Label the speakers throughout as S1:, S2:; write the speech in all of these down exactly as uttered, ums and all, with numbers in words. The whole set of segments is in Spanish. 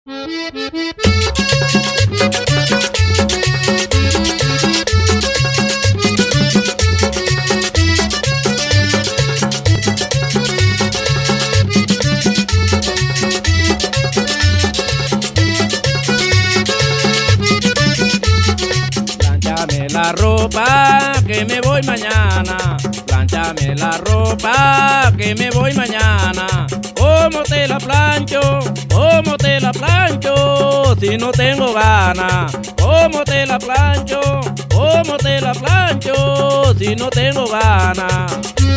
S1: Plánchame la ropa que me voy mañana, plánchame la ropa que me voy mañana. ¿Cómo te la plancho? ¿Cómo te la plancho? Si no tengo ganas. ¿Cómo te la plancho? ¿Cómo te la plancho? Si no tengo ganas.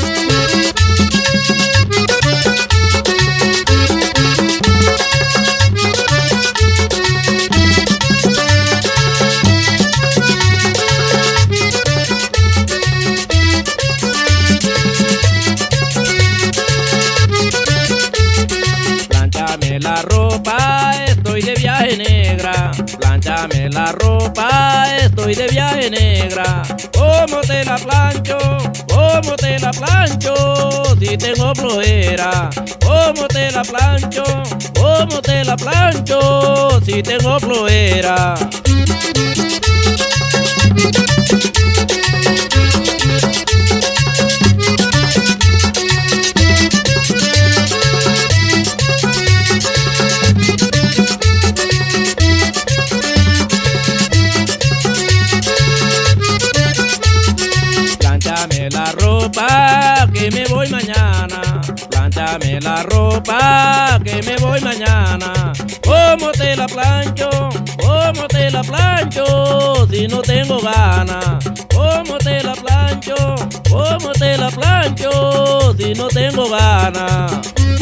S1: Plánchame la ropa, estoy de viaje negra. Plánchame la ropa, estoy de viaje negra. ¿Cómo te la plancho? ¿Cómo te la plancho? Si tengo flojera. ¿Cómo te la plancho? ¿Cómo te la plancho? Si tengo flojera. Plánchame la ropa que me voy mañana, plánchame la ropa que me voy mañana. ¿Cómo te la plancho? ¿Cómo te la plancho? Si no tengo ganas. ¿Cómo te la plancho? ¿Cómo te la plancho? Si no tengo ganas.